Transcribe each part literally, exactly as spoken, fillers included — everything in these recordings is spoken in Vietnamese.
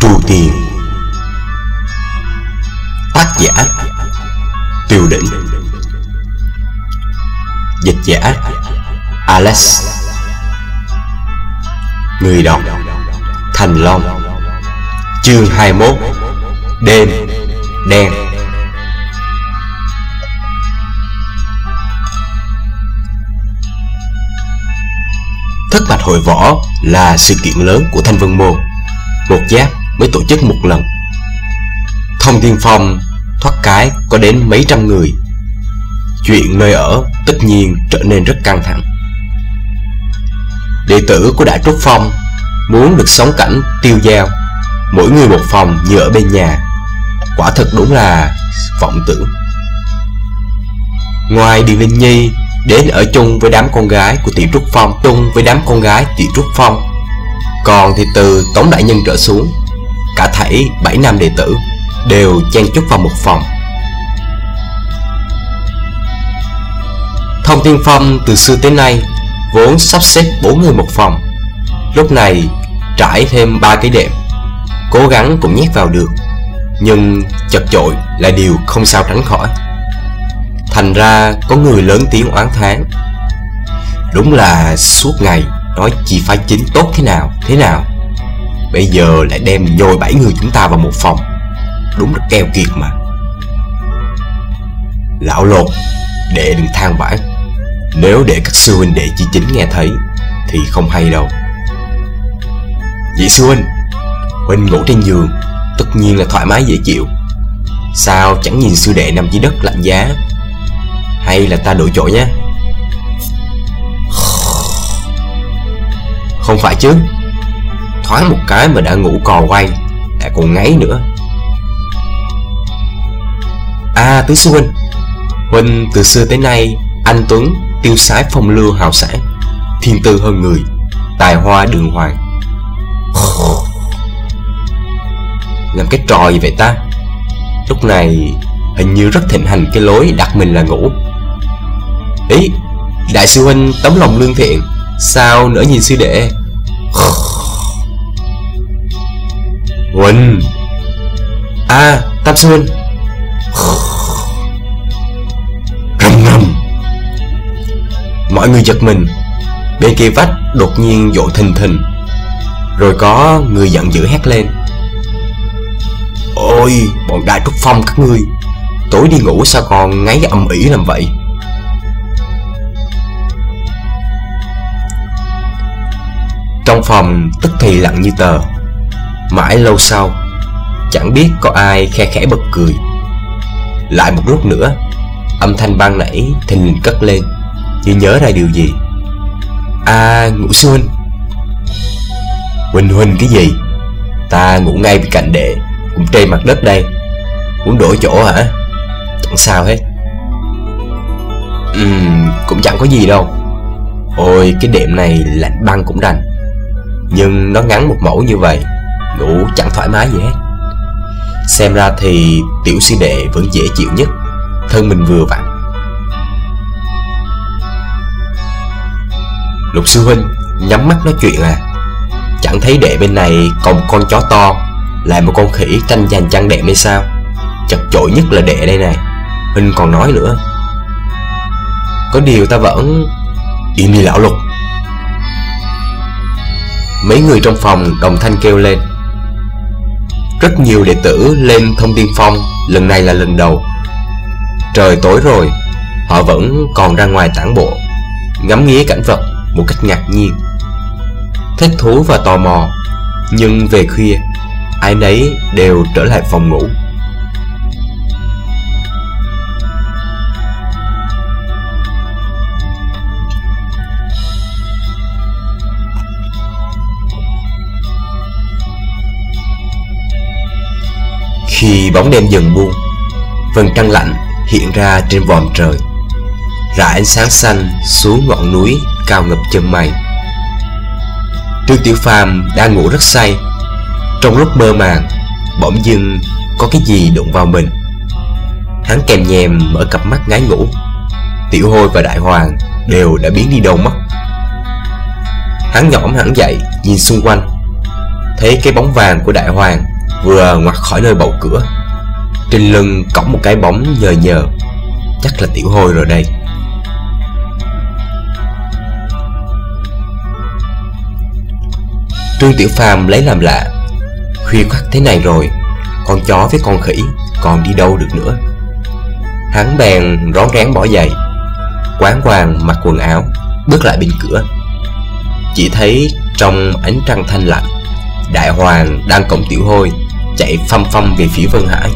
Tu Tiên. Tác giả Tiêu Đỉnh. Dịch giả Alex. Người đọc Thành Long. Chương hai mươi mốt. Đêm đen. Thất Bạch Hội Võ là sự kiện lớn của Thanh Vân Môn, một giáp mới tổ chức một lần. Thông Thiên Phong thoát cái có đến mấy trăm người. Chuyện nơi ở tất nhiên trở nên rất căng thẳng. Đệ tử của Đại Trúc Phong muốn được sống cảnh tiêu dao, mỗi người một phòng như ở bên nhà, quả thật đúng là vọng tưởng. Ngoài Điền Linh Nhi đến ở chung với đám con gái của Tiểu Trúc Phong, chung với đám con gái Tiểu Trúc Phong, còn thì từ Tống đại nhân trở xuống, cả thảy bảy nam đệ tử đều chen chúc vào một phòng. Thông Thiên Phong từ xưa tới nay vốn sắp xếp bốn người một phòng, lúc này trải thêm ba cái đệm, cố gắng cũng nhét vào được, nhưng chật chội là điều không sao tránh khỏi. Thành ra có người lớn tiếng oán thán, đúng là suốt ngày nói chỉ phái chính tốt thế nào thế nào, bây giờ lại đem nhồi bảy người chúng ta vào một phòng, đúng là keo kiệt mà. Lão Lột, đệ đừng than vãn, nếu để các sư huynh đệ chi chính nghe thấy thì không hay đâu. Vị sư huynh, huynh ngủ trên giường tất nhiên là thoải mái dễ chịu, sao chẳng nhìn sư đệ nằm dưới đất lạnh giá? Hay là ta đổi chỗ nhé? Không phải chứ, thoáng một cái mà đã ngủ cò quay, đã còn ngáy nữa. À tứ sư huynh, huynh từ xưa tới nay anh tuấn, tiêu sái phong lưu hào sản, thiên tư hơn người, tài hoa đường hoàng. Làm cái trò gì vậy ta? Lúc này hình như rất thịnh hành cái lối đặt mình là ngủ. Ý, đại sư huynh tấm lòng lương thiện, sao nỡ nhìn sư đệ? Huynh. À, Tam sư huynh. Rầm rầm. Mọi người giật mình, bên kia vách đột nhiên dội thình thình, rồi có người giận dữ hét lên: Ôi, bọn Đại Trúc Phong các ngươi, tối đi ngủ sao còn ngáy ầm ĩ làm vậy? Trong phòng tức thì lặng như tờ. Mãi lâu sau, chẳng biết có ai khe khẽ bật cười. Lại một lúc nữa, âm thanh ban nãy thình lình cất lên, như nhớ ra điều gì. À, Ngũ sư huynh. Huynh huynh cái gì? Ta ngủ ngay bên cạnh đệ, cũng trên mặt đất đây. Muốn đổi chỗ hả? Chẳng sao hết. Ừm, cũng chẳng có gì đâu. Ôi, cái đệm này lạnh băng cũng đành, nhưng nó ngắn một mẫu như vậy, ngủ chẳng thoải mái gì hết. Xem ra thì tiểu sư đệ vẫn dễ chịu nhất, thân mình vừa vặn. Lục sư huynh nhắm mắt nói chuyện à? Chẳng thấy đệ bên này còn một con chó to, lại một con khỉ tranh giành chăn đệm hay sao? Chật chội nhất là đệ đây này, huynh còn nói nữa. Có điều ta vẫn... Im đi lão Lục. Mấy người trong phòng đồng thanh kêu lên. Rất nhiều đệ tử lên Thông Thiên Phong lần này là lần đầu. Trời tối rồi, họ vẫn còn ra ngoài tản bộ, ngắm nghía cảnh vật một cách ngạc nhiên, thích thú và tò mò. Nhưng về khuya, ai nấy đều trở lại phòng ngủ. Khi bóng đêm dần buông, vầng trăng lạnh hiện ra trên vòm trời, rải ánh sáng xanh xuống ngọn núi cao ngập chân mây. Trương Tiểu Phàm đang ngủ rất say. Trong lúc mơ màng, bỗng dưng có cái gì đụng vào mình. Hắn kèm nhèm mở cặp mắt ngái ngủ. Tiểu Hôi và Đại Hoàng đều đã biến đi đâu mất. Hắn nhõm hẳn dậy nhìn xung quanh, thấy cái bóng vàng của Đại Hoàng vừa ngoặt khỏi nơi bầu cửa, trên lưng cõng một cái bóng nhờ nhờ. Chắc là Tiểu Hôi rồi đây. Trương Tiểu Phàm lấy làm lạ, khuya khoắt thế này rồi, con chó với con khỉ còn đi đâu được nữa. Hắn bèn rón rén bỏ giày, quán quàng mặc quần áo, bước lại bên cửa. Chỉ thấy trong ánh trăng thanh lạnh, Đại Hoàng đang cõng Tiểu Hôi chạy phăm phăm về phía Vân Hải.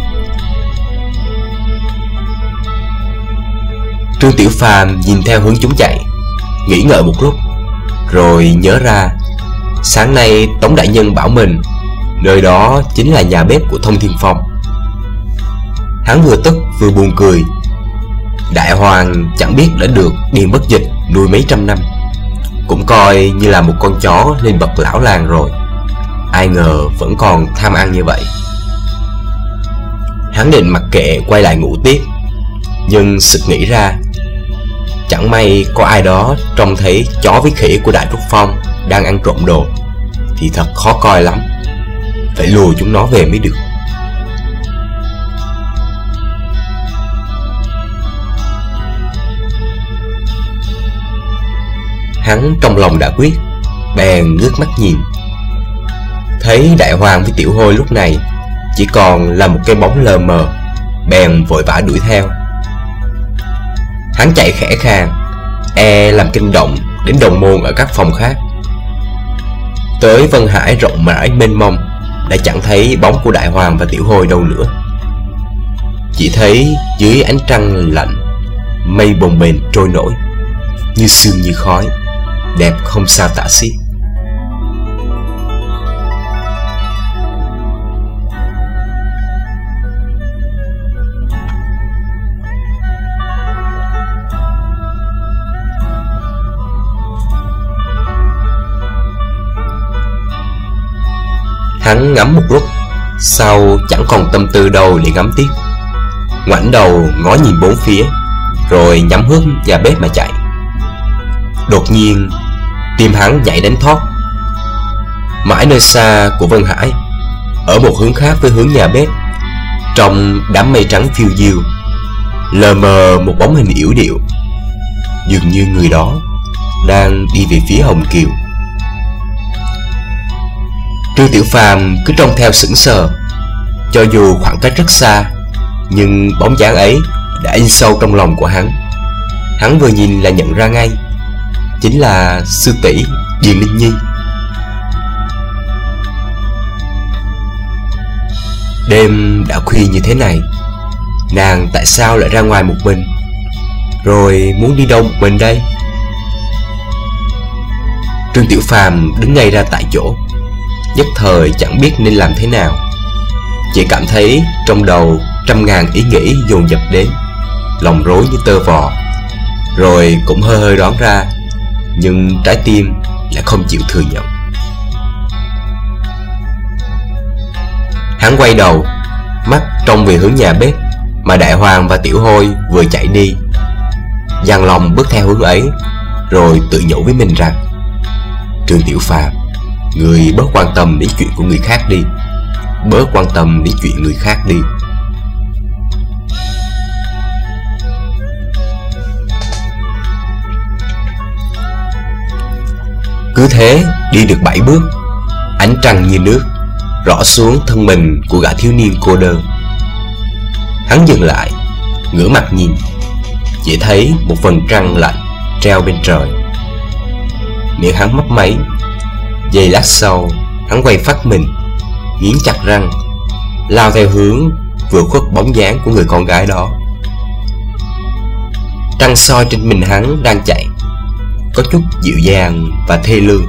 Trương Tiểu Phàm nhìn theo hướng chúng chạy, nghĩ ngợi một lúc, rồi nhớ ra sáng nay Tống đại nhân bảo mình nơi đó chính là nhà bếp của Thông Thiên Phong. Hắn vừa tức vừa buồn cười. Đại Hoàng chẳng biết đã được Điền Bất Dịch nuôi mấy trăm năm, cũng coi như là một con chó lên bậc lão làng rồi, ai ngờ vẫn còn tham ăn như vậy. Hắn định mặc kệ quay lại ngủ tiếp, nhưng sực nghĩ ra, chẳng may có ai đó trông thấy chó với khỉ của Đại Trúc Phong đang ăn trộm đồ thì thật khó coi lắm, phải lùa chúng nó về mới được. Hắn trong lòng đã quyết, bèn ngước mắt nhìn, thấy Đại Hoàng với Tiểu Hôi lúc này chỉ còn là một cái bóng lờ mờ, bèn vội vã đuổi theo. Hắn chạy khẽ khàng, e làm kinh động đến đồng môn ở các phòng khác. Tới Vân Hải rộng rãi mênh mông, đã chẳng thấy bóng của Đại Hoàng và Tiểu Hôi đâu nữa. Chỉ thấy dưới ánh trăng lạnh, mây bồng bềnh trôi nổi, như sương như khói, đẹp không sao tả xiết. Hắn ngắm một lúc, sau chẳng còn tâm tư đâu để ngắm tiếp, ngoảnh đầu ngó nhìn bốn phía, rồi nhắm hướng nhà bếp mà chạy. Đột nhiên tim hắn nhảy đánh thót. Mãi nơi xa của Vân Hải, ở một hướng khác với hướng nhà bếp, trong đám mây trắng phiêu diêu, lờ mờ một bóng hình yểu điệu, dường như người đó đang đi về phía Hồng Kiều. Trương Tiểu Phàm cứ trông theo sững sờ. Cho dù khoảng cách rất xa, nhưng bóng dáng ấy đã in sâu trong lòng của hắn. Hắn vừa nhìn là nhận ra ngay, chính là sư tỷ Điền Linh Nhi. Đêm đã khuya như thế này, nàng tại sao lại ra ngoài một mình, rồi muốn đi đâu một mình đây? Trương Tiểu Phàm đứng ngay ra tại chỗ, nhất thời chẳng biết nên làm thế nào. Chỉ cảm thấy trong đầu trăm ngàn ý nghĩ dồn dập đến, lòng rối như tơ vò, rồi cũng hơi hơi đoán ra, nhưng trái tim lại không chịu thừa nhận. Hắn quay đầu, mắt trông về hướng nhà bếp mà Đại Hoàng và Tiểu Hôi vừa chạy đi, dằn lòng bước theo hướng ấy, rồi tự nhủ với mình rằng: Trương Tiểu Phàm, người bớt quan tâm đến chuyện của người khác đi, bớt quan tâm đến chuyện người khác đi. Cứ thế đi được bảy bước, ánh trăng như nước rõ xuống thân mình của gã thiếu niên cô đơn. Hắn dừng lại, ngửa mặt nhìn, chỉ thấy một vầng trăng lạnh treo bên trời. Miệng hắn mấp máy. Giây lát sau, hắn quay phát mình, nghiến chặt răng, lao theo hướng vừa khuất bóng dáng của người con gái đó. Trăng soi trên mình hắn đang chạy, có chút dịu dàng và thê lương.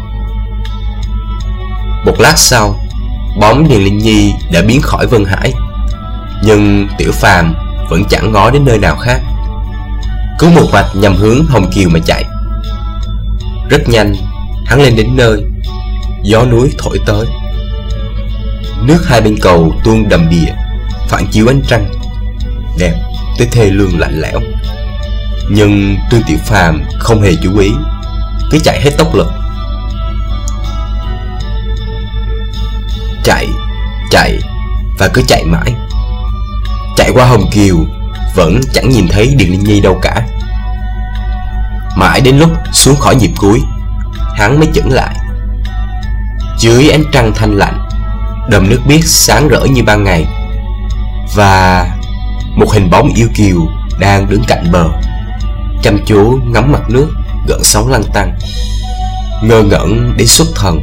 Một lát sau, bóng Điền Linh Nhi đã biến khỏi Vân Hải, nhưng Tiểu Phàm vẫn chẳng ngó đến nơi nào khác, cứ một mạch nhằm hướng Hồng Kiều mà chạy. Rất nhanh, hắn lên đến nơi, gió núi thổi tới, nước hai bên cầu tuôn đầm đìa, phản chiếu ánh trăng, đẹp tới thê lương lạnh lẽo. Nhưng Trương Tiểu Phàm không hề chú ý, cứ chạy hết tốc lực. Chạy, chạy và cứ chạy mãi. Chạy qua Hồng Kiều vẫn chẳng nhìn thấy Điền Linh Nhi đâu cả. Mãi đến lúc xuống khỏi nhịp cuối, hắn mới chững lại. Dưới ánh trăng thanh lạnh, đầm nước biếc sáng rỡ như ban ngày, và một hình bóng yêu kiều đang đứng cạnh bờ, chăm chú ngắm mặt nước gợn sóng lăn tăn, ngơ ngẩn đến xuất thần.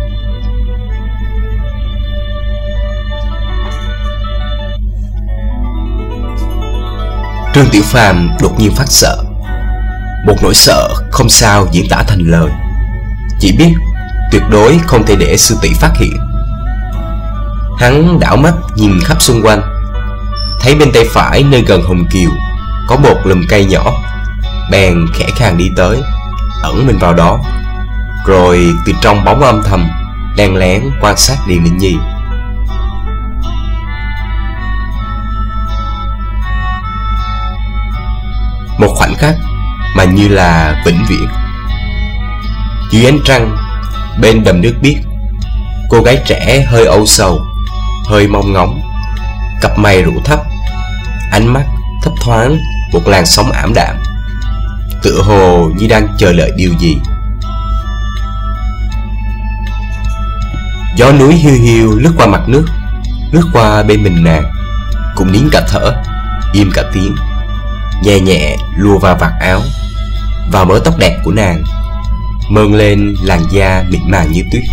Trương Tiểu Phàm đột nhiên phát sợ, một nỗi sợ không sao diễn tả thành lời, chỉ biết tuyệt đối không thể để sư tỷ phát hiện. Hắn đảo mắt nhìn khắp xung quanh, thấy bên tay phải nơi gần Hồng Kiều có một lùm cây nhỏ, bèn khẽ khàng đi tới, ẩn mình vào đó, rồi từ trong bóng âm thầm len lén quan sát Điền Linh Nhi. Một khoảnh khắc mà như là vĩnh viễn. Dưới ánh trăng, bên đầm nước biếc, cô gái trẻ hơi âu sầu, hơi mong ngóng, cặp mày rũ thấp, ánh mắt thấp thoáng một làn sóng ảm đạm, tựa hồ như đang chờ đợi điều gì. Gió núi hiu hiu lướt qua mặt nước, lướt qua bên mình nàng, cũng nín cả thở, im cả tiếng, nhẹ nhẹ lùa vào vạt áo, vào mớ tóc đẹp của nàng, mơn lên làn da mịn màng như tuyết.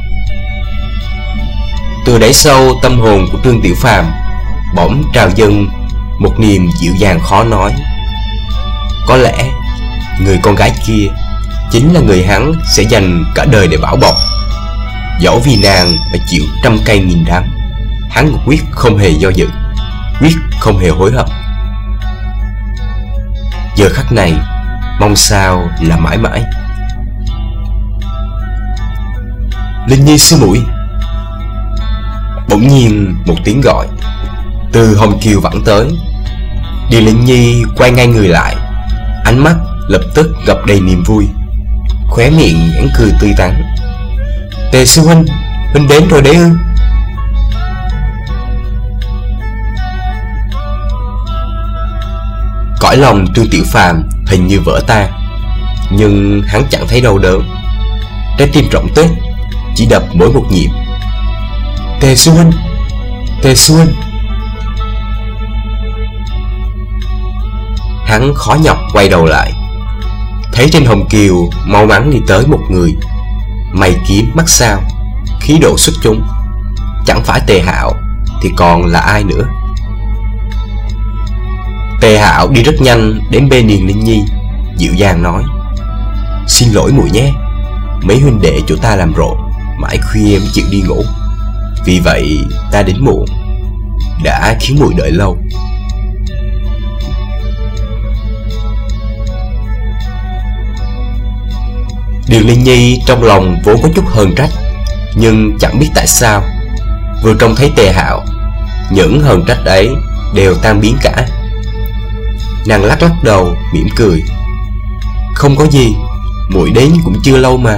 Từ đáy sâu tâm hồn của Trương Tiểu Phàm bỗng trào dâng một niềm dịu dàng khó nói. Có lẽ người con gái kia chính là người hắn sẽ dành cả đời để bảo bọc. Dẫu vì nàng mà chịu trăm cây nghìn đắng, hắn quyết không hề do dự, quyết không hề hối hận. Giờ khắc này, mong sao là mãi mãi. Linh Nhi sư muội. Bỗng nhiên một tiếng gọi từ Hồng Kiều vẳng tới. Điền Linh Nhi quay ngay người lại, ánh mắt lập tức ngập đầy niềm vui, khóe miệng nhãn cười tươi tắn. Tề sư huynh, huynh đến rồi đấy ư? Cõi lòng Trương Tiểu Phàm hình như vỡ tan, nhưng hắn chẳng thấy đau đớn. Trái tim rỗng tuếch chỉ đập mỗi một nhịp. Tề sư huynh, Tề sư huynh. Hắn khó nhọc quay đầu lại, thấy trên Hồng Kiều mau mắn đi tới một người, mày kiếm mắt sao, khí độ xuất chúng. Chẳng phải Tề Hạo thì còn là ai nữa? Tề Hạo đi rất nhanh đến bên Điền Linh Nhi, dịu dàng nói: Xin lỗi muội nhé, mấy huynh đệ chỗ ta làm rộn, mãi khuya mới chịu đi ngủ, vì vậy ta đến muộn, đã khiến muội đợi lâu. Điền Linh Nhi trong lòng vốn có chút hờn trách, nhưng chẳng biết tại sao vừa trông thấy Tề Hạo, những hờn trách ấy đều tan biến cả. Nàng lắc lắc đầu mỉm cười: Không có gì, muội đến cũng chưa lâu mà.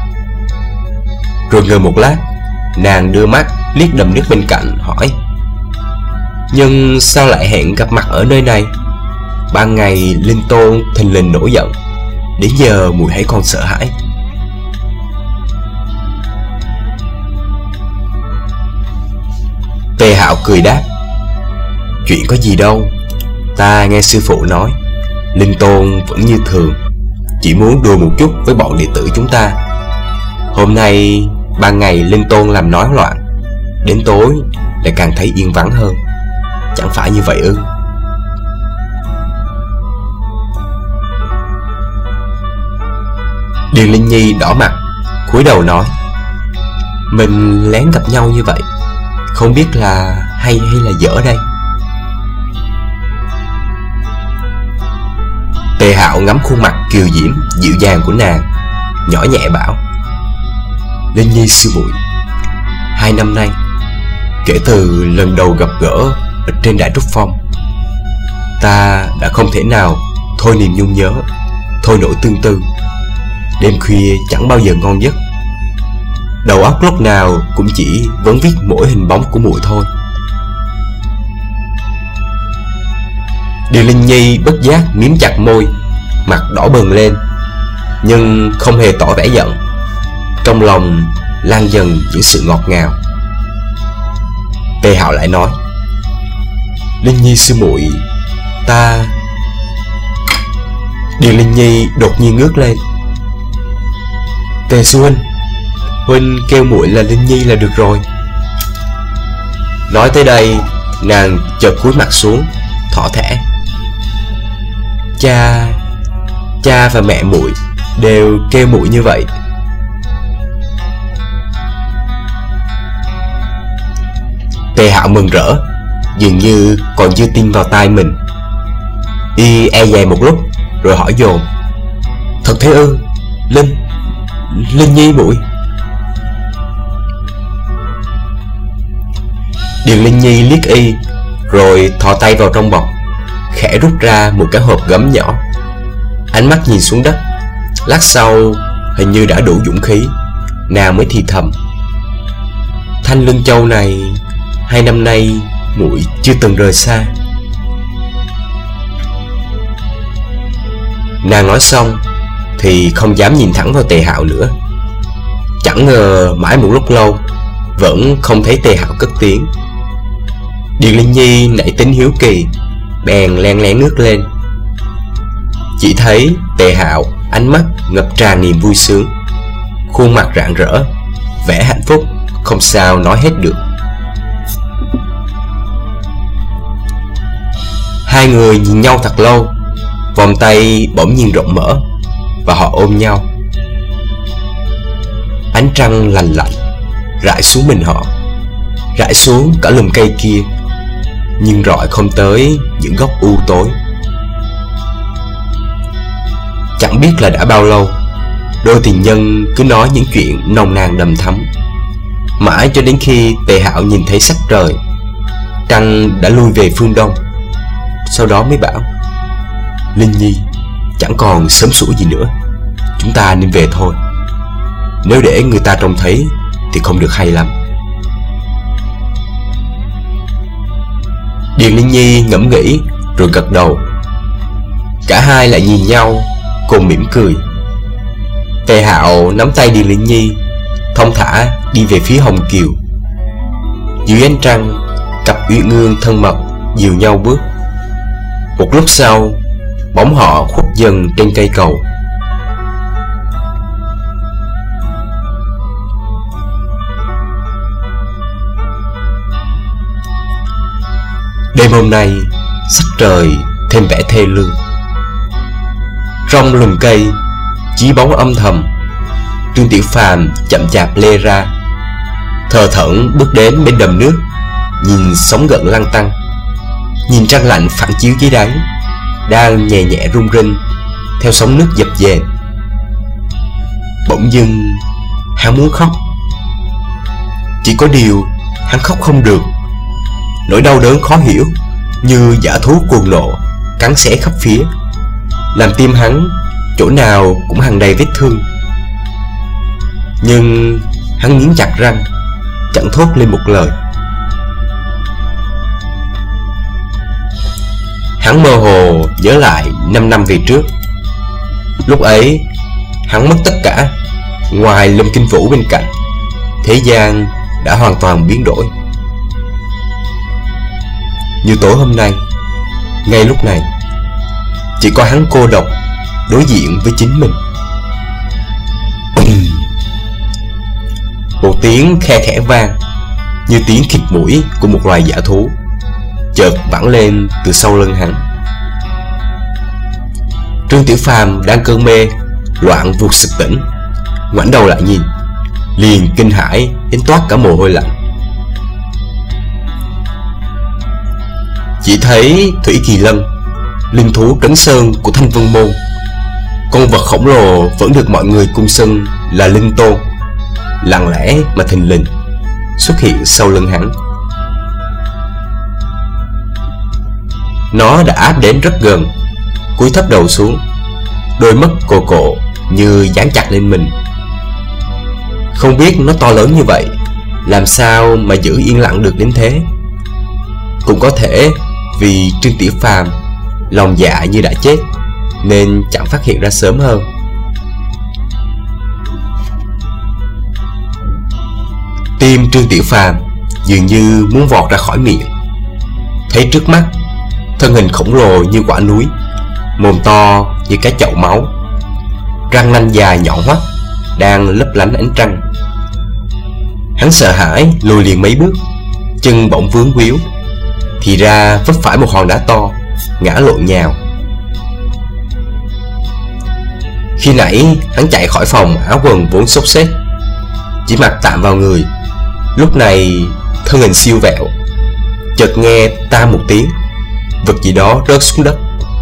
Rồi ngồi một lát, nàng đưa mắt liếc đầm nước bên cạnh hỏi: Nhưng sao lại hẹn gặp mặt ở nơi này? Ban ngày Linh Tôn thình lình nổi giận, đến giờ muội hãy còn sợ hãi. Tề Hạo cười đáp: Chuyện có gì đâu, ta nghe sư phụ nói Linh Tôn vẫn như thường, chỉ muốn đùa một chút với bọn đệ tử chúng ta. Hôm nay ban ngày Linh Tôn làm nói loạn, đến tối lại càng thấy yên vắng hơn, chẳng phải như vậy ư? Điền Linh Nhi đỏ mặt, cúi đầu nói: Mình lén gặp nhau như vậy, không biết là hay hay là dở đây? Tề Hạo ngắm khuôn mặt kiều diễm dịu dàng của nàng, nhỏ nhẹ bảo: Linh Nhi sư muội, hai năm nay, kể từ lần đầu gặp gỡ ở trên Đại Trúc Phong, ta đã không thể nào thôi niềm nhung nhớ, thôi nỗi tương tư. Đêm khuya chẳng bao giờ ngon giấc. đầu óc lúc nào cũng chỉ vẫn viết mỗi hình bóng của muội thôi. Điền Linh Nhi bất giác miếm chặt môi, mặt đỏ bừng lên, nhưng không hề tỏ vẻ giận. Trong lòng lan dần những sự ngọt ngào. Tề Hạo lại nói: Linh Nhi sư muội, ta... Điền Linh Nhi đột nhiên ngước lên. Tề sư huynh, huynh kêu muội là Linh Nhi là được rồi. Nói tới đây, nàng chợt cúi mặt xuống, thỏ thẻ. Cha... cha và mẹ muội đều kêu muội như vậy. Tề Hạo mừng rỡ, dường như còn chưa tin vào tai mình. Y e dè một lúc rồi hỏi dồn: Thật thế ư? Linh... Linh Nhi muội? Điền Linh Nhi liếc y, rồi thò tay vào trong bọc, khẽ rút ra một cái hộp gấm nhỏ. Ánh mắt nhìn xuống đất. Lát sau, hình như đã đủ dũng khí, nàng mới thì thầm: Thanh Lương Châu này, hai năm nay muội chưa từng rời xa. Nàng nói xong thì không dám nhìn thẳng vào Tề Hạo nữa. Chẳng ngờ mãi một lúc lâu vẫn không thấy Tề Hạo cất tiếng. Điền Linh Nhi nảy tính hiếu kỳ, bèn len lén ngước lên. Chỉ thấy Tề Hạo ánh mắt ngập tràn niềm vui sướng, khuôn mặt rạng rỡ, vẻ hạnh phúc không sao nói hết được. Hai người nhìn nhau thật lâu, vòng tay bỗng nhiên rộng mở và họ ôm nhau. Ánh trăng lành lạnh rải xuống mình họ, rải xuống cả lùm cây kia, nhưng rọi không tới những góc u tối. Chẳng biết là đã bao lâu, đôi tình nhân cứ nói những chuyện nồng nàn đầm thắm, mãi cho đến khi Tề Hạo nhìn thấy sắc trời, trăng đã lui về phương đông. Sau đó mới bảo: Linh Nhi, chẳng còn sớm sủa gì nữa, chúng ta nên về thôi. Nếu để người ta trông thấy thì không được hay lắm. Điền Linh Nhi ngẫm nghĩ rồi gật đầu. Cả hai lại nhìn nhau cùng mỉm cười. Tề Hạo nắm tay Điền Linh Nhi, thong thả đi về phía Hồng Kiều. Dưới ánh trăng, cặp uyên ương thân mật dìu nhau bước. Một lúc sau, bóng họ khuất dần trên cây cầu. Đêm hôm nay, sắc trời thêm vẻ thê lương. Trong lùm cây, chí bóng âm thầm, Trương Tiểu Phàm chậm chạp lê ra, thờ thẫn bước đến bên đầm nước, nhìn sóng gợn lăn tăn, nhìn trăng lạnh phản chiếu dưới đáy, đang nhẹ nhẹ rung rinh theo sóng nước dập dềnh. Bỗng dưng hắn muốn khóc. Chỉ có điều hắn khóc không được. Nỗi đau đớn khó hiểu như dã thú cuồng nộ cắn xé khắp phía, làm tim hắn chỗ nào cũng hằn đầy vết thương. Nhưng hắn nghiến chặt răng, chẳng thốt lên một lời. Hắn mơ hồ nhớ lại năm năm về trước. Lúc ấy hắn mất tất cả, ngoài Lâm Kinh Vũ bên cạnh, thế gian đã hoàn toàn biến đổi. Như tối hôm nay, ngay lúc này, chỉ có hắn cô độc đối diện với chính mình. Một tiếng khe khẽ vang, như tiếng khịt mũi của một loài dã thú, chợt vẳng lên từ sau lưng hắn. Trương Tiểu Phàm đang cơn mê loạn vụt sực tỉnh, ngoảnh đầu lại nhìn, liền kinh hãi đến toát cả mồ hôi lạnh. Chỉ thấy Thủy Kỳ Lân, linh thú trấn sơn của Thanh Vân Môn, con vật khổng lồ vẫn được mọi người cung xưng là Linh Tôn, lặng lẽ mà thình lình xuất hiện sau lưng hắn. Nó đã áp đến rất gần, cúi thấp đầu xuống, đôi mắt cồ cộ như dán chặt lên mình. Không biết nó to lớn như vậy, làm sao mà giữ yên lặng được đến thế? Cũng có thể vì Trương Tiểu Phàm lòng dạ như đã chết, nên chẳng phát hiện ra sớm hơn. Tim Trương Tiểu Phàm dường như muốn vọt ra khỏi miệng. Thấy trước mắt thân hình khổng lồ như quả núi, mồm to như cái chậu máu, răng nanh dài nhọn hoắt đang lấp lánh ánh trăng. Hắn sợ hãi lùi liền mấy bước, chân bỗng vướng víu, thì ra vấp phải một hòn đá to, ngã lộn nhào. Khi nãy hắn chạy khỏi phòng áo quần vốn xốc xếch, chỉ mặc tạm vào người, lúc này thân hình siêu vẹo, chợt nghe ta một tiếng, vật gì đó rớt xuống đất.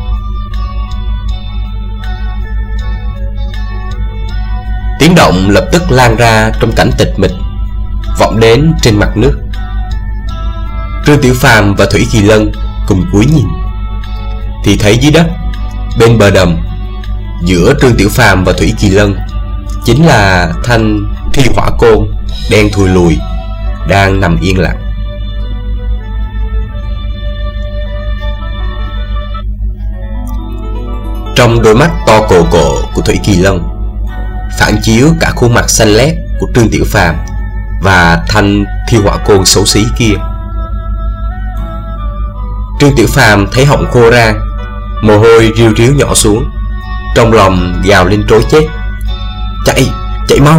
Tiếng động lập tức lan ra trong cảnh tịch mịch, vọng đến trên mặt nước. Trương Tiểu Phàm và Thủy Kỳ Lân cùng cúi nhìn, thì thấy dưới đất bên bờ đầm, giữa Trương Tiểu Phàm và Thủy Kỳ Lân chính là thanh thi hỏa côn đen thùi lùi đang nằm yên lặng. Trong đôi mắt to cồ cộ của Thủy Kỳ Lân phản chiếu cả khuôn mặt xanh lét của Trương Tiểu Phàm và thanh thi hỏa côn xấu xí kia. Trương Tiểu Phàm thấy họng khô rang, mồ hôi riu riu nhỏ xuống, trong lòng gào lên trối chết. Chạy, chạy mau!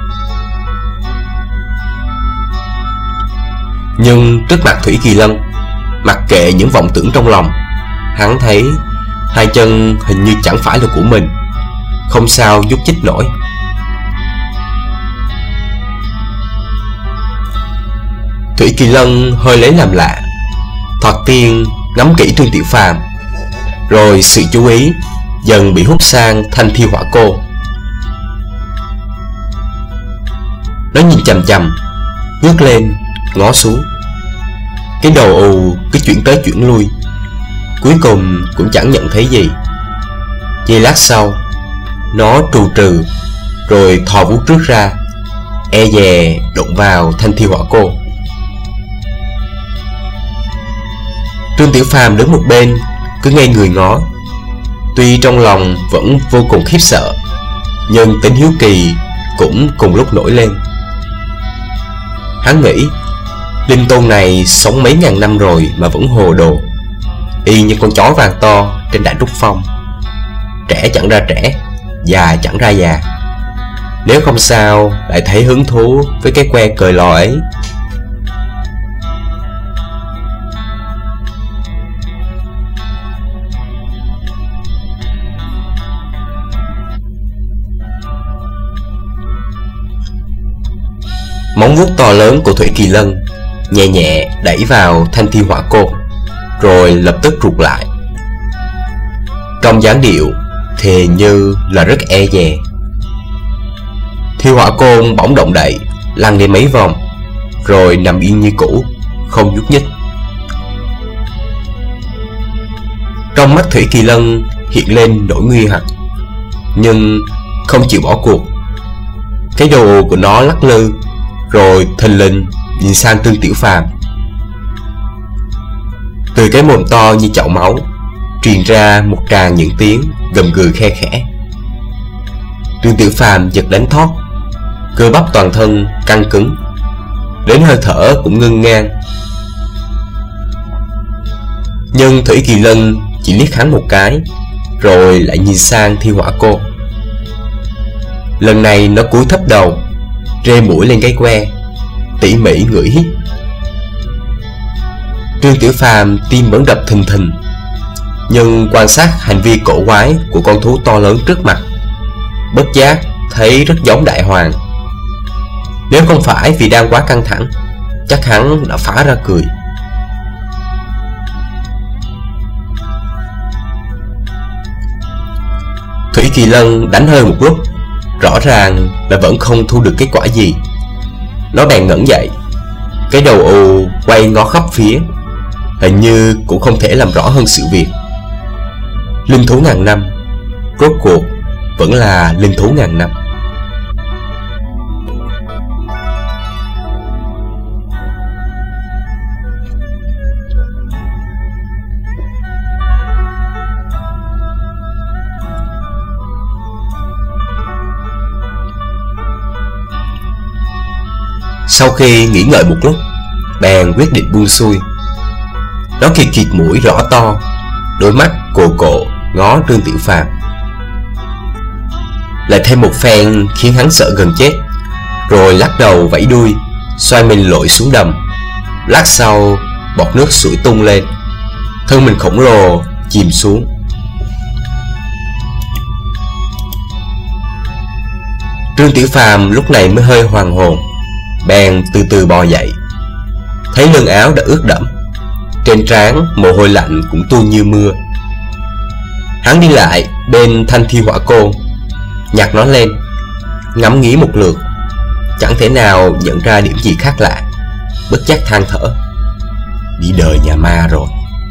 Nhưng trước mặt Thủy Kỳ Lân, mặc kệ những vọng tưởng trong lòng, hắn thấy hai chân hình như chẳng phải là của mình, không sao nhúc nhích nổi. Thủy Kỳ Lân hơi lấy làm lạ, thoạt tiên ngắm kỹ Trương Tiểu Phàm, rồi sự chú ý dần bị hút sang thanh thi hỏa cô. Nó nhìn chằm chằm, ngước lên, ngó xuống. Cái đầu ù cứ chuyển tới chuyển lui, cuối cùng cũng chẳng nhận thấy gì. Giây lát sau, nó trù trừ, rồi thò vuốt trước ra, e dè đụng vào thanh thi hỏa cô. Trương Tiểu Phàm đứng một bên, cứ ngây người ngó. Tuy trong lòng vẫn vô cùng khiếp sợ, nhưng tính hiếu kỳ cũng cùng lúc nổi lên. Hắn nghĩ, linh tôn này sống mấy ngàn năm rồi mà vẫn hồ đồ, y như con chó vàng to trên đại trúc phong, trẻ chẳng ra trẻ, già chẳng ra già. Nếu không sao lại thấy hứng thú với cái que cời lò ấy. Móng vuốt to lớn của Thủy Kỳ Lân nhẹ nhẹ đẩy vào thanh thi hỏa côn, rồi lập tức rụt lại. Trong dáng điệu thì như là rất e dè. Thi hỏa côn bỗng động đậy, lăn đi mấy vòng, rồi nằm yên như cũ, không nhúc nhích. Trong mắt Thủy Kỳ Lân hiện lên nỗi nguy hoặc, nhưng không chịu bỏ cuộc. Cái đầu của nó lắc lư, rồi thình lình nhìn sang Trương Tiểu Phàm. Từ cái mồm to như chậu máu truyền ra một tràng những tiếng gầm gừ khe khẽ. Trương Tiểu Phàm giật đánh thót, cơ bắp toàn thân căng cứng, đến hơi thở cũng ngưng ngang. Nhưng Thủy Kỳ Lân chỉ liếc hắn một cái, rồi lại nhìn sang thi hỏa cô. Lần này nó cúi thấp đầu, rê mũi lên cái que, tỉ mỉ ngửi hít. Trương Tiểu Phàm tim vẫn đập thình thình, nhưng quan sát hành vi cổ quái của con thú to lớn trước mặt, bất giác thấy rất giống đại hoàng. Nếu không phải vì đang quá căng thẳng, chắc hắn đã phá ra cười. Thủy Kỳ Lân đánh hơi một lúc, rõ ràng là vẫn không thu được kết quả gì. Nó bèn ngẩng dậy, cái đầu ù quay ngó khắp phía, hình như cũng không thể làm rõ hơn sự việc. Linh thú ngàn năm, rốt cuộc vẫn là linh thú ngàn năm. Sau khi nghĩ ngợi một lúc, bèn quyết định buông xuôi. Nó khịt khịt mũi rõ to, đôi mắt cồ cộ ngó Trương Tiểu Phàm. Lại thêm một phen khiến hắn sợ gần chết, rồi lắc đầu vẫy đuôi, xoay mình lội xuống đầm. Lát sau, bọt nước sủi tung lên, thân mình khổng lồ chìm xuống. Trương Tiểu Phàm lúc này mới hơi hoàn hồn, bèn từ từ bò dậy. Thấy lưng áo đã ướt đẫm, trên trán mồ hôi lạnh cũng tuôn như mưa. Hắn đi lại bên thanh thi hỏa côn, nhặt nó lên, ngắm nghía một lượt, chẳng thể nào nhận ra điểm gì khác lạ, bất giác than thở: đi đời nhà ma rồi.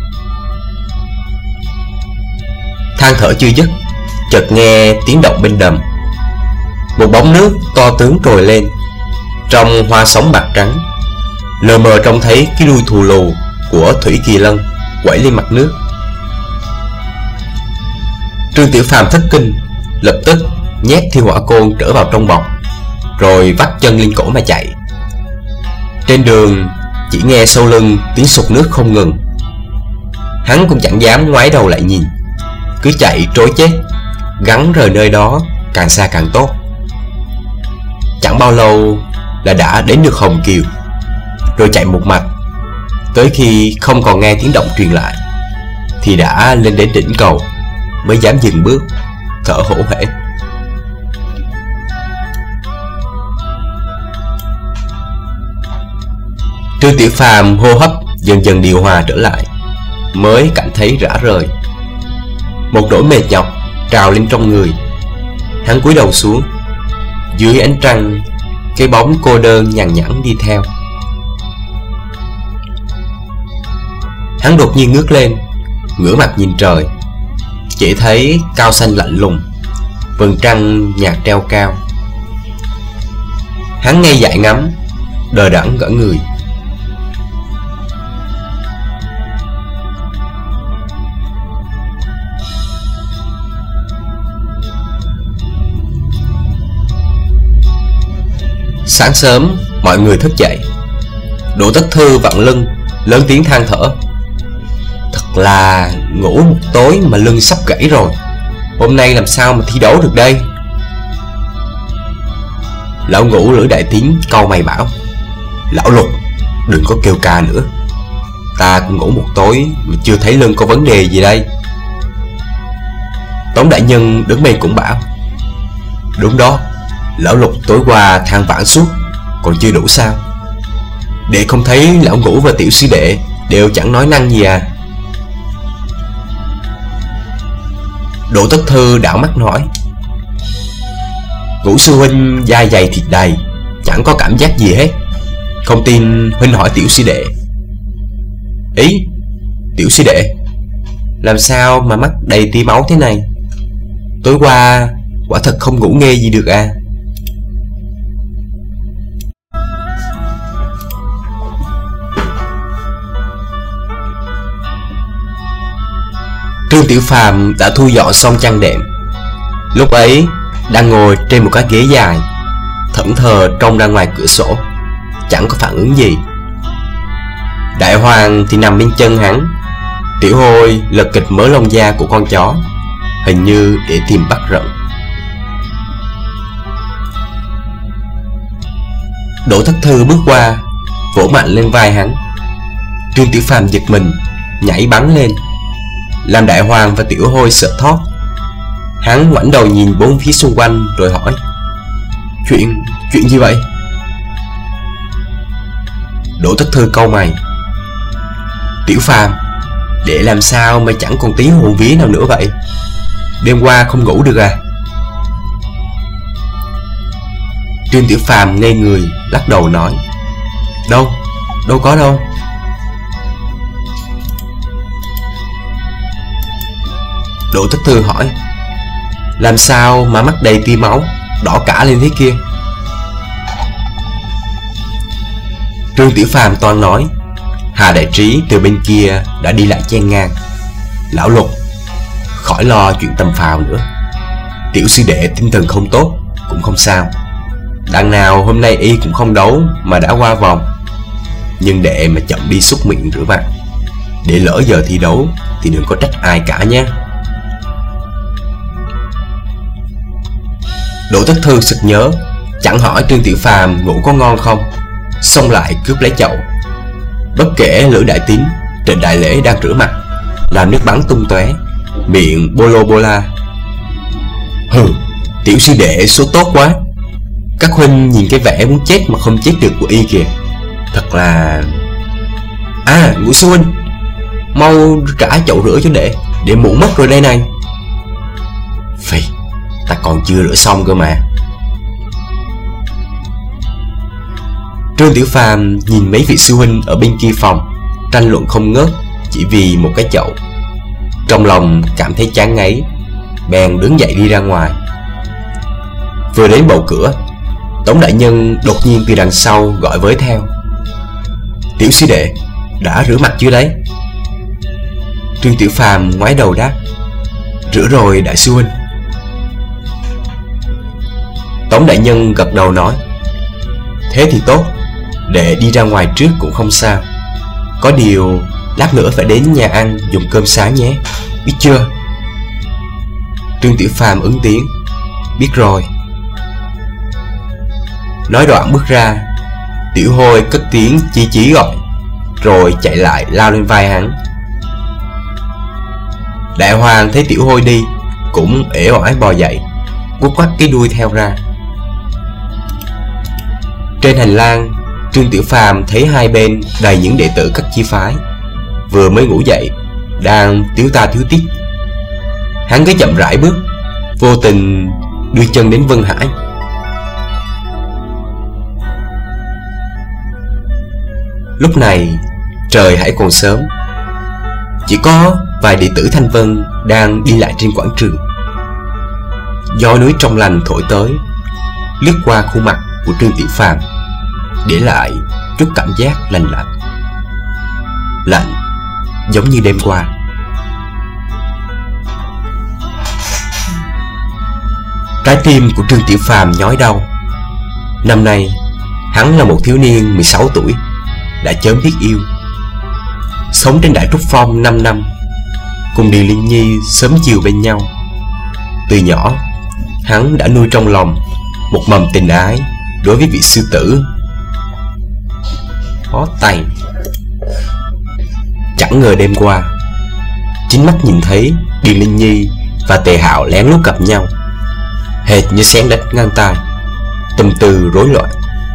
Than thở chưa dứt, chợt nghe tiếng động bên đầm. Một bóng nước to tướng trồi lên, trong hoa sóng bạc trắng, lờ mờ trông thấy cái đuôi thù lù của Thủy Kỳ Lân quẩy lên mặt nước. Trương Tiểu Phàm thất kinh, lập tức nhét thi hỏa côn trở vào trong bọc, rồi vắt chân lên cổ mà chạy. Trên đường chỉ nghe sau lưng tiếng sục nước không ngừng. Hắn cũng chẳng dám ngoái đầu lại nhìn, cứ chạy trối chết, gắng rời nơi đó càng xa càng tốt. Chẳng bao lâu là đã đến được Hồng Kiều, rồi chạy một mạch, tới khi không còn nghe tiếng động truyền lại thì đã lên đến đỉnh cầu, mới dám dừng bước, thở hổn hển. Trương Tiểu Phàm hô hấp dần dần điều hòa trở lại, mới cảm thấy rã rời. Một nỗi mệt nhọc trào lên trong người. Hắn cúi đầu xuống, dưới ánh trăng, cái bóng cô đơn nhàn nhãn đi theo. Hắn đột nhiên ngước lên, ngửa mặt nhìn trời, chỉ thấy cao xanh lạnh lùng, vầng trăng nhạt treo cao. Hắn ngây dại ngắm, đờ đẫn ngỡ người. Sáng sớm, mọi người thức dậy. Đỗ Tất Thư vặn lưng, lớn tiếng than thở: thật là ngủ một tối mà lưng sắp gãy rồi, hôm nay làm sao mà thi đấu được đây. Lão Ngũ Lữ Đại Tiến cau mày bảo: lão Lục, đừng có kêu ca nữa, ta cũng ngủ một tối mà chưa thấy lưng có vấn đề gì đây. Tống Đại Nhân đứng bên cũng bảo: đúng đó, lão Lục tối qua than vãn suốt, còn chưa đủ sao? Đệ không thấy lão Ngũ và tiểu sư đệ đều chẳng nói năng gì à? Đỗ Tất Thư đảo mắt nói: Ngũ sư huynh da dày thịt đầy, chẳng có cảm giác gì hết. Không tin huynh hỏi tiểu sư đệ. Ý, tiểu sư đệ, làm sao mà mắt đầy tia máu thế này? Tối qua quả thật không ngủ nghe gì được à? Trương Tiểu Phàm đã thu dọn xong chăn đệm, lúc ấy đang ngồi trên một cái ghế dài, thẫn thờ trông ra ngoài cửa sổ, chẳng có phản ứng gì. Đại Hoàng thì nằm bên chân hắn. Tiểu Hôi lật kịch mớ lông da của con chó, hình như để tìm bắt rận. Đỗ Thất Thư bước qua, vỗ mạnh lên vai hắn. Trương Tiểu Phàm giật mình, nhảy bắn lên, làm Đại Hoàng và Tiểu Hôi sợ thót. Hắn ngoảnh đầu nhìn bốn phía xung quanh rồi hỏi: Chuyện, chuyện gì vậy? Đỗ Thất Thư cau mày: Tiểu Phàm, để làm sao mà chẳng còn tí hồn vía nào nữa vậy? Đêm qua không ngủ được à? Trương Tiểu Phàm ngây người, lắc đầu nói: Đâu, đâu có đâu. Đỗ Thất Thư hỏi: Làm sao mà mắt đầy tia máu, đỏ cả lên thế kia? Trương Tiểu Phàm toan nói, Hà Đại Trí từ bên kia đã đi lại chen ngang: Lão Lục, khỏi lo chuyện tầm phào nữa. Tiểu sư đệ tinh thần không tốt cũng không sao, Đằng nào hôm nay y cũng không đấu mà đã qua vòng. Nhưng đệ mà chậm đi súc miệng rửa mặt, để lỡ giờ thi đấu thì đừng có trách ai cả nhé. Đỗ Tất Thư sực nhớ, chẳng hỏi Trương Tiểu Phàm ngủ có ngon không, xông lại cướp lấy chậu. Bất kể Lữ Đại Tín, Trịnh Đại Lễ đang rửa mặt, làm nước bắn tung tóe, miệng bô bô la. Hừ, tiểu sư đệ số tốt quá. Các huynh nhìn cái vẻ muốn chết mà không chết được của y kìa. Thật là... À, Ngũ sư huynh, mau trả chậu rửa cho đệ, để muộn mất rồi đây này. Phì, ta còn chưa rửa xong cơ mà. Trương Tiểu Phàm nhìn mấy vị sư huynh ở bên kia phòng tranh luận không ngớt chỉ vì một cái chậu. Trong lòng cảm thấy chán ngấy, bèn đứng dậy đi ra ngoài. Vừa đến bầu cửa, Tống đại nhân đột nhiên từ đằng sau gọi với theo: Tiểu sư đệ, đã rửa mặt chưa đấy? Trương Tiểu Phàm ngoái đầu đáp: Rửa rồi đại sư huynh. Tống đại nhân gật đầu nói: Thế thì tốt, đệ đi ra ngoài trước cũng không sao. Có điều lát nữa phải đến nhà ăn dùng cơm sáng nhé, biết chưa? Trương Tiểu Phàm ứng tiếng: Biết rồi. Nói đoạn bước ra, Tiểu Hôi cất tiếng chí chí gọi, rồi chạy lại lao lên vai hắn. Đại Hoàng thấy Tiểu Hôi đi, cũng ể oải bò dậy, quất quắt cái đuôi theo ra. Trên hành lang, Trương Tiểu Phàm thấy hai bên đầy những đệ tử các chi phái, vừa mới ngủ dậy, đang tiếu ta tiếu tít. Hắn cứ chậm rãi bước, vô tình đưa chân đến Vân Hải. Lúc này trời hãy còn sớm, chỉ có vài đệ tử Thanh Vân đang đi lại trên quảng trường. Gió núi trong lành thổi tới, lướt qua khuôn mặt của Trương Tiểu Phàm, để lại chút cảm giác lạnh lạnh. Lạnh giống như đêm qua. Trái tim của Trương Tiểu Phàm nhói đau. Năm nay hắn là một thiếu niên mười sáu tuổi, đã chớm biết yêu. Sống trên Đại Trúc Phong năm năm, cùng Điền Liên Nhi sớm chiều bên nhau. Từ nhỏ hắn đã nuôi trong lòng một mầm tình ái đối với vị sư tử. Bó tay. Chẳng ngờ đêm qua, chính mắt nhìn thấy Điền Linh Nhi và Tề Hạo lén lút gặp nhau, hệt như xén đất ngang tai, tâm tư rối loạn.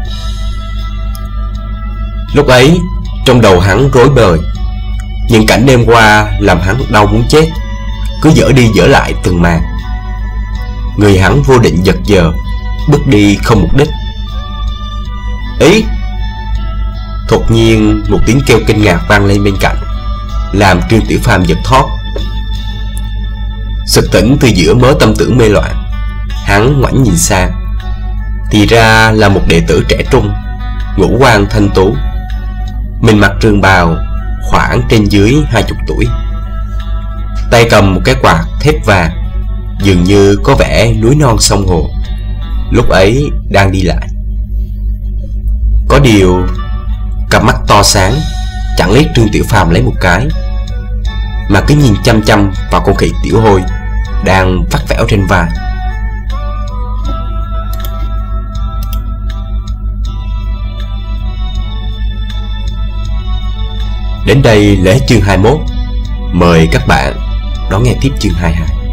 Lúc ấy trong đầu hắn rối bời, những cảnh đêm qua làm hắn đau muốn chết, cứ dở đi dở lại từng màn. Người hắn vô định giật giờ, bước đi không mục đích. Ý! Đột nhiên một tiếng kêu kinh ngạc vang lên bên cạnh, làm Trương Tiểu Phàm giật thót. Sực tỉnh từ giữa mớ tâm tưởng mê loạn, hắn ngoảnh nhìn sang, thì ra là một đệ tử trẻ trung, ngũ quan thanh tú, mình mặc trường bào khoảng trên dưới hai chục tuổi, tay cầm một cái quạt thép vàng, dường như có vẻ núi non sông hồ. Lúc ấy đang đi lại. Có điều cặp mắt to sáng chẳng liếc Trương Tiểu Phàm lấy một cái, mà cứ nhìn chăm chăm vào con khỉ Tiểu Hôi đang vắt vẻo trên vai. Đến đây là hết chương hai mươi mốt. Mời các bạn đón nghe tiếp chương hai mươi hai.